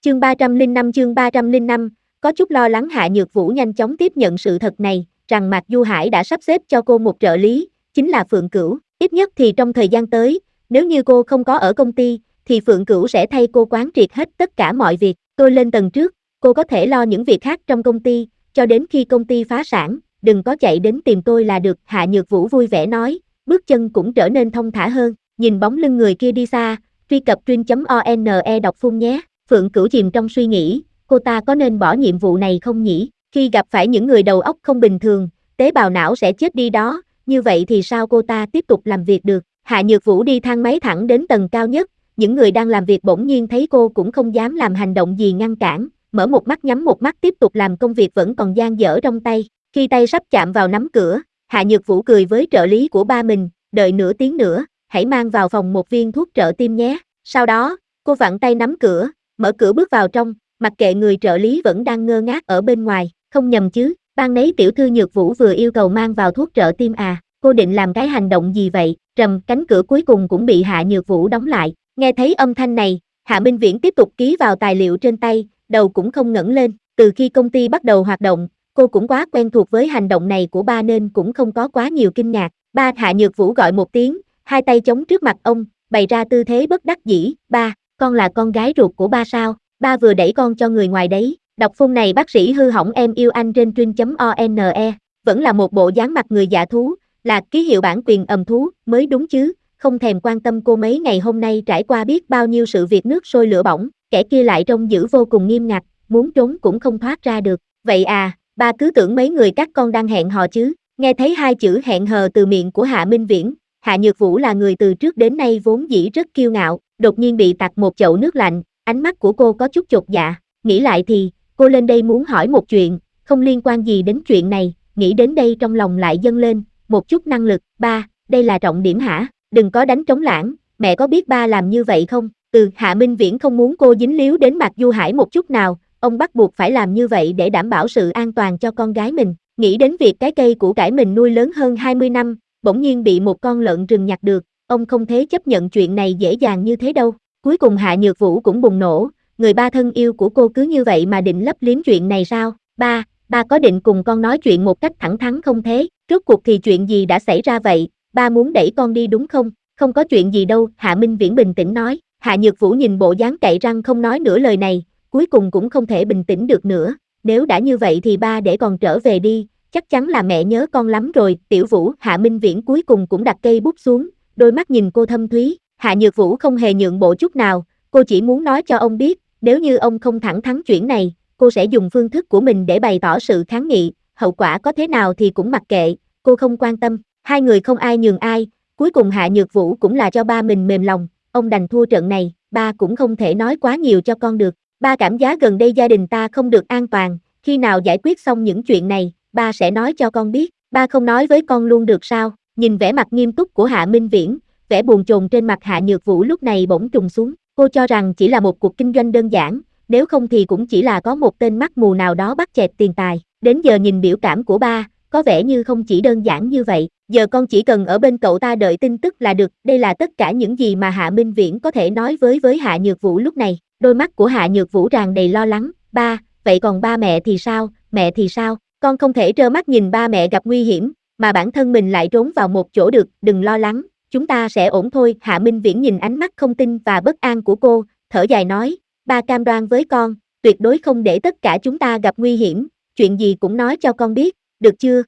Chương 305, có chút lo lắng Hạ Nhược Vũ nhanh chóng tiếp nhận sự thật này, rằng Mạc Du Hải đã sắp xếp cho cô một trợ lý, chính là Phượng Cửu, ít nhất thì trong thời gian tới, nếu như cô không có ở công ty, thì Phượng Cửu sẽ thay cô quán triệt hết tất cả mọi việc, tôi lên tầng trước, cô có thể lo những việc khác trong công ty, cho đến khi công ty phá sản, đừng có chạy đến tìm tôi là được, Hạ Nhược Vũ vui vẻ nói, bước chân cũng trở nên thong thả hơn, nhìn bóng lưng người kia đi xa, truy cập truyện.one đọc phun nhé. Phượng Cửu chìm trong suy nghĩ, cô ta có nên bỏ nhiệm vụ này không nhỉ? Khi gặp phải những người đầu óc không bình thường, tế bào não sẽ chết đi đó, như vậy thì sao cô ta tiếp tục làm việc được? Hạ Nhược Vũ đi thang máy thẳng đến tầng cao nhất, những người đang làm việc bỗng nhiên thấy cô cũng không dám làm hành động gì ngăn cản, mở một mắt nhắm một mắt tiếp tục làm công việc vẫn còn dang dở trong tay. Khi tay sắp chạm vào nắm cửa, Hạ Nhược Vũ cười với trợ lý của ba mình, đợi nửa tiếng nữa, hãy mang vào phòng một viên thuốc trợ tim nhé. Sau đó, cô vặn tay nắm cửa, mở cửa bước vào trong, mặc kệ người trợ lý vẫn đang ngơ ngác ở bên ngoài, không nhầm chứ, ban nấy tiểu thư Nhược Vũ vừa yêu cầu mang vào thuốc trợ tim à, cô định làm cái hành động gì vậy? Rầm, cánh cửa cuối cùng cũng bị Hạ Nhược Vũ đóng lại, nghe thấy âm thanh này, Hạ Minh Viễn tiếp tục ký vào tài liệu trên tay, đầu cũng không ngẩng lên, từ khi công ty bắt đầu hoạt động, cô cũng quá quen thuộc với hành động này của ba nên cũng không có quá nhiều kinh ngạc. Ba, Hạ Nhược Vũ gọi một tiếng, hai tay chống trước mặt ông, bày ra tư thế bất đắc dĩ, ba, con là con gái ruột của ba sao? Ba vừa đẩy con cho người ngoài đấy. Đọc phun này bác sĩ hư hỏng em yêu anh trên truyện.one, vẫn là một bộ dáng mặt người dạ thú, là ký hiệu bản quyền thú, mới đúng chứ, không thèm quan tâm cô mấy ngày hôm nay trải qua biết bao nhiêu sự việc nước sôi lửa bỏng, kẻ kia lại trông giữ vô cùng nghiêm ngặt, muốn trốn cũng không thoát ra được. Vậy à, ba cứ tưởng mấy người các con đang hẹn hò chứ, nghe thấy hai chữ hẹn hò từ miệng của Hạ Minh Viễn, Hạ Nhược Vũ là người từ trước đến nay vốn dĩ rất kiêu ngạo, đột nhiên bị tạt một chậu nước lạnh, ánh mắt của cô có chút chột dạ, nghĩ lại thì, cô lên đây muốn hỏi một chuyện, không liên quan gì đến chuyện này, nghĩ đến đây trong lòng lại dâng lên, một chút năng lực, ba, đây là trọng điểm hả, đừng có đánh trống lãng, mẹ có biết ba làm như vậy không? Hạ Minh Viễn không muốn cô dính líu đến Mạc Du Hải một chút nào, ông bắt buộc phải làm như vậy để đảm bảo sự an toàn cho con gái mình, nghĩ đến việc cái cây củ cải mình nuôi lớn hơn 20 năm, bỗng nhiên bị một con lợn rừng nhặt được, ông không thể chấp nhận chuyện này dễ dàng như thế đâu. Cuối cùng Hạ Nhược Vũ cũng bùng nổ, người ba thân yêu của cô cứ như vậy mà định lấp liếm chuyện này sao? Ba có định cùng con nói chuyện một cách thẳng thắn không thế? Rốt cuộc thì chuyện gì đã xảy ra vậy? Ba muốn đẩy con đi đúng không? Không có chuyện gì đâu, Hạ Minh Viễn bình tĩnh nói. Hạ Nhược Vũ nhìn bộ dáng cậy răng không nói nửa lời này, cuối cùng cũng không thể bình tĩnh được nữa. Nếu đã như vậy thì ba để con trở về đi, chắc chắn là mẹ nhớ con lắm rồi. Tiểu Vũ, Hạ Minh Viễn cuối cùng cũng đặt cây bút xuống, đôi mắt nhìn cô thâm thúy. Hạ Nhược Vũ không hề nhượng bộ chút nào, cô chỉ muốn nói cho ông biết, nếu như ông không thẳng thắn chuyện này, cô sẽ dùng phương thức của mình để bày tỏ sự kháng nghị, hậu quả có thế nào thì cũng mặc kệ, cô không quan tâm. Hai người không ai nhường ai, cuối cùng Hạ Nhược Vũ cũng là cho ba mình mềm lòng, ông đành thua trận này, ba cũng không thể nói quá nhiều cho con được. Ba cảm giác gần đây gia đình ta không được an toàn, khi nào giải quyết xong những chuyện này, ba sẽ nói cho con biết, ba không nói với con luôn được sao? Nhìn vẻ mặt nghiêm túc của Hạ Minh Viễn, vẻ buồn chồn trên mặt Hạ Nhược Vũ lúc này bỗng trùng xuống, cô cho rằng chỉ là một cuộc kinh doanh đơn giản, nếu không thì cũng chỉ là có một tên mắt mù nào đó bắt chẹt tiền tài, đến giờ nhìn biểu cảm của ba, có vẻ như không chỉ đơn giản như vậy, giờ con chỉ cần ở bên cậu ta đợi tin tức là được, đây là tất cả những gì mà Hạ Minh Viễn có thể nói với Hạ Nhược Vũ lúc này, đôi mắt của Hạ Nhược Vũ tràn đầy lo lắng, ba, vậy còn ba mẹ thì sao, mẹ thì sao, con không thể trơ mắt nhìn ba mẹ gặp nguy hiểm, mà bản thân mình lại trốn vào một chỗ được, đừng lo lắng, chúng ta sẽ ổn thôi. Hạ Minh Viễn nhìn ánh mắt không tin và bất an của cô, thở dài nói, ba cam đoan với con, tuyệt đối không để tất cả chúng ta gặp nguy hiểm, chuyện gì cũng nói cho con biết, được chưa?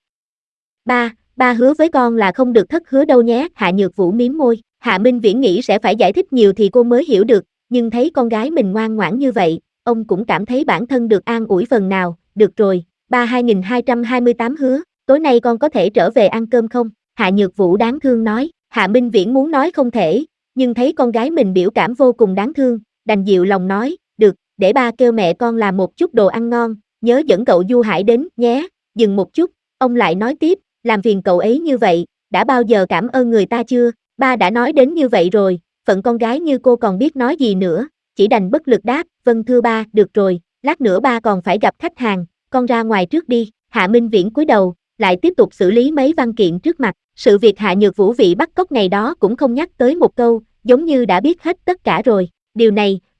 Ba hứa với con là không được thất hứa đâu nhé. Hạ Nhược Vũ mím môi, Hạ Minh Viễn nghĩ sẽ phải giải thích nhiều thì cô mới hiểu được, nhưng thấy con gái mình ngoan ngoãn như vậy, ông cũng cảm thấy bản thân được an ủi phần nào, được rồi, 2228 hứa, tối nay con có thể trở về ăn cơm không? Hạ Nhược Vũ đáng thương nói, Hạ Minh Viễn muốn nói không thể, nhưng thấy con gái mình biểu cảm vô cùng đáng thương, đành dịu lòng nói, được, để ba kêu mẹ con làm một chút đồ ăn ngon, nhớ dẫn cậu Du Hải đến, nhé. Dừng một chút, ông lại nói tiếp, làm phiền cậu ấy như vậy, đã bao giờ cảm ơn người ta chưa? Ba đã nói đến như vậy rồi, phận con gái như cô còn biết nói gì nữa, chỉ đành bất lực đáp, vâng thưa ba, được rồi, lát nữa ba còn phải gặp khách hàng, con ra ngoài trước đi. Hạ Minh Viễn cúi đầu, lại tiếp tục xử lý mấy văn kiện trước mặt, sự việc Hạ Nhược Vũ bị bắt cóc ngày đó cũng không nhắc tới một câu, giống như đã biết hết tất cả rồi, điều này,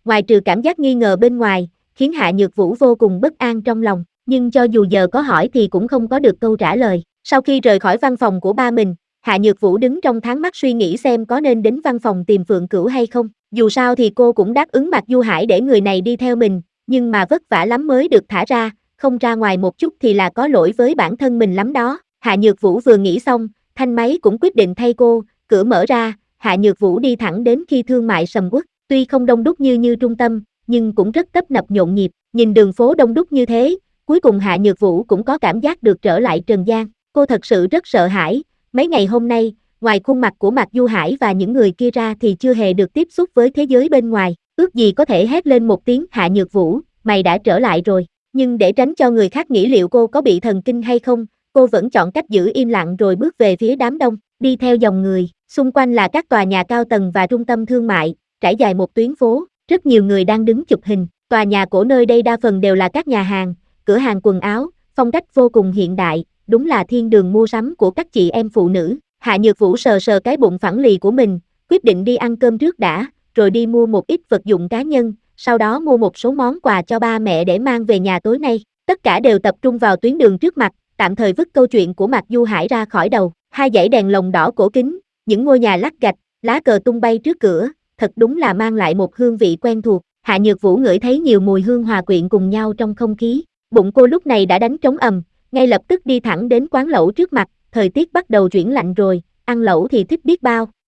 ngoài trừ cảm giác nghi ngờ bên ngoài, khiến Hạ Nhược Vũ vô cùng bất an trong lòng, nhưng cho dù giờ có hỏi thì cũng không có được câu trả lời. Sau khi rời khỏi văn phòng của ba mình, Hạ Nhược Vũ đứng trong tháng mắt suy nghĩ xem có nên đến văn phòng tìm Phượng Cửu hay không. Dù sao thì cô cũng đáp ứng Mạc Du Hải để người này đi theo mình, nhưng mà vất vả lắm mới được thả ra, không ra ngoài một chút thì là có lỗi với bản thân mình lắm đó. Hạ Nhược Vũ vừa nghĩ xong, thanh máy cũng quyết định thay cô, cửa mở ra, Hạ Nhược Vũ đi thẳng đến khi thương mại sầm uất, tuy không đông đúc như trung tâm, nhưng cũng rất tấp nập nhộn nhịp, nhìn đường phố đông đúc như thế, cuối cùng Hạ Nhược Vũ cũng có cảm giác được trở lại trần gian, cô thật sự rất sợ hãi, mấy ngày hôm nay, ngoài khuôn mặt của Mạc Du Hải và những người kia ra thì chưa hề được tiếp xúc với thế giới bên ngoài, ước gì có thể hét lên một tiếng Hạ Nhược Vũ, mày đã trở lại rồi, nhưng để tránh cho người khác nghĩ liệu cô có bị thần kinh hay không, cô vẫn chọn cách giữ im lặng rồi bước về phía đám đông, đi theo dòng người, xung quanh là các tòa nhà cao tầng và trung tâm thương mại, trải dài một tuyến phố, rất nhiều người đang đứng chụp hình, tòa nhà cổ nơi đây đa phần đều là các nhà hàng, cửa hàng quần áo, phong cách vô cùng hiện đại, đúng là thiên đường mua sắm của các chị em phụ nữ. Hạ Nhược Vũ sờ sờ cái bụng phẳng lì của mình, quyết định đi ăn cơm trước đã, rồi đi mua một ít vật dụng cá nhân, sau đó mua một số món quà cho ba mẹ để mang về nhà tối nay. Tất cả đều tập trung vào tuyến đường trước mặt, tạm thời vứt câu chuyện của Mạc Du Hải ra khỏi đầu. Hai dãy đèn lồng đỏ cổ kính, những ngôi nhà lát gạch, lá cờ tung bay trước cửa, thật đúng là mang lại một hương vị quen thuộc. Hạ Nhược Vũ ngửi thấy nhiều mùi hương hòa quyện cùng nhau trong không khí. Bụng cô lúc này đã đánh trống ầm, ngay lập tức đi thẳng đến quán lẩu trước mặt, thời tiết bắt đầu chuyển lạnh rồi, ăn lẩu thì thích biết bao.